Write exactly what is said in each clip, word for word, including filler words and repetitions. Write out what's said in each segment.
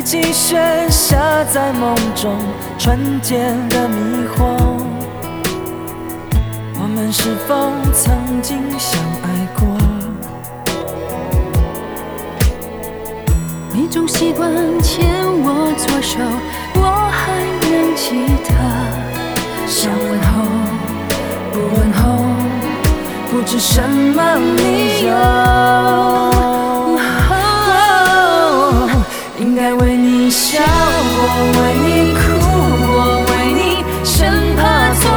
积雪下在梦中，纯洁的迷惑。我们是否曾经相爱过？ 你总习惯牵我左手，我还能记得。想问候，不问候，不知什么理由。哦，应该为你笑过，为你哭过，为你生怕错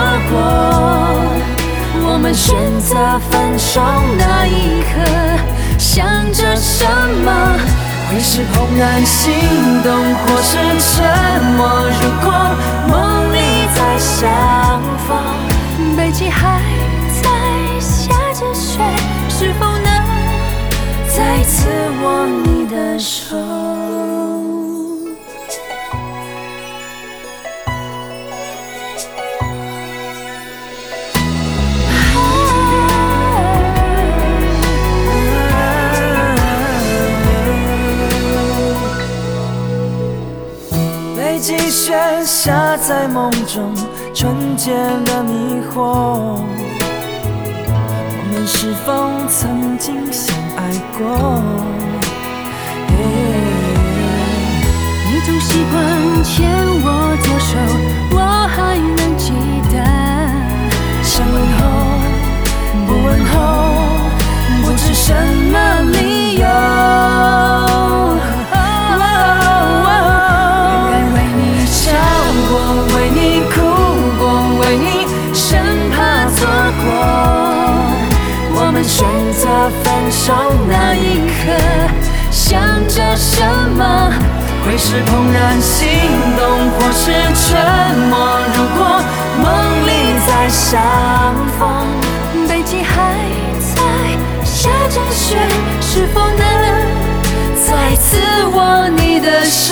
过。我们选择分手那一刻，想着什么？会是怦然心动，或是沉默？如果梦里再相逢，北极还在下着雪，是否能再次握你的手？ 北极雪下在梦中，纯洁的迷惑。我们是否曾经相爱过？ 你总习惯牵我左手，我还能记得。 想问候，不问候，不知什么理由。为你哭过，为你生怕错过。我们选择分手那一刻，想着什么？会是怦然心动，或是沉默？如果梦里再相逢， 北极还在下着雪，是否能再次握你的手？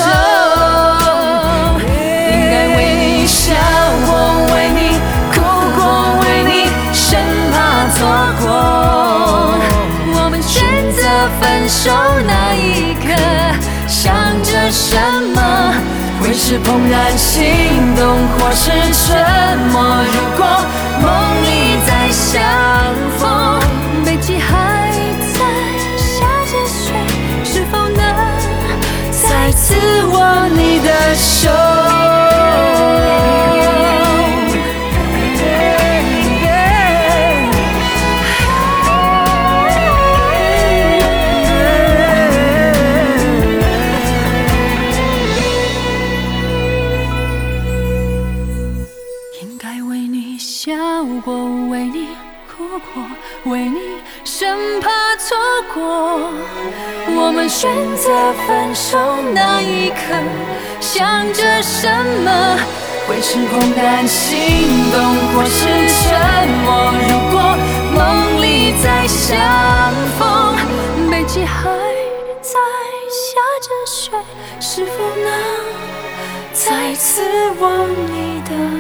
笑过，为你哭过，为你生怕错过。 我们选择分手那一刻，想着什么？ 会是怦然心动，或是沉默？如果梦里再相逢， 北极还在下着雪，是否能再次握你的手？ 笑过，为你哭过，为你生怕错过。我们选择分手那一刻，想着什么？ 会是怦然心动，或是沉默？如果梦里再相逢， 北极还在下着雪，是否能再次握你的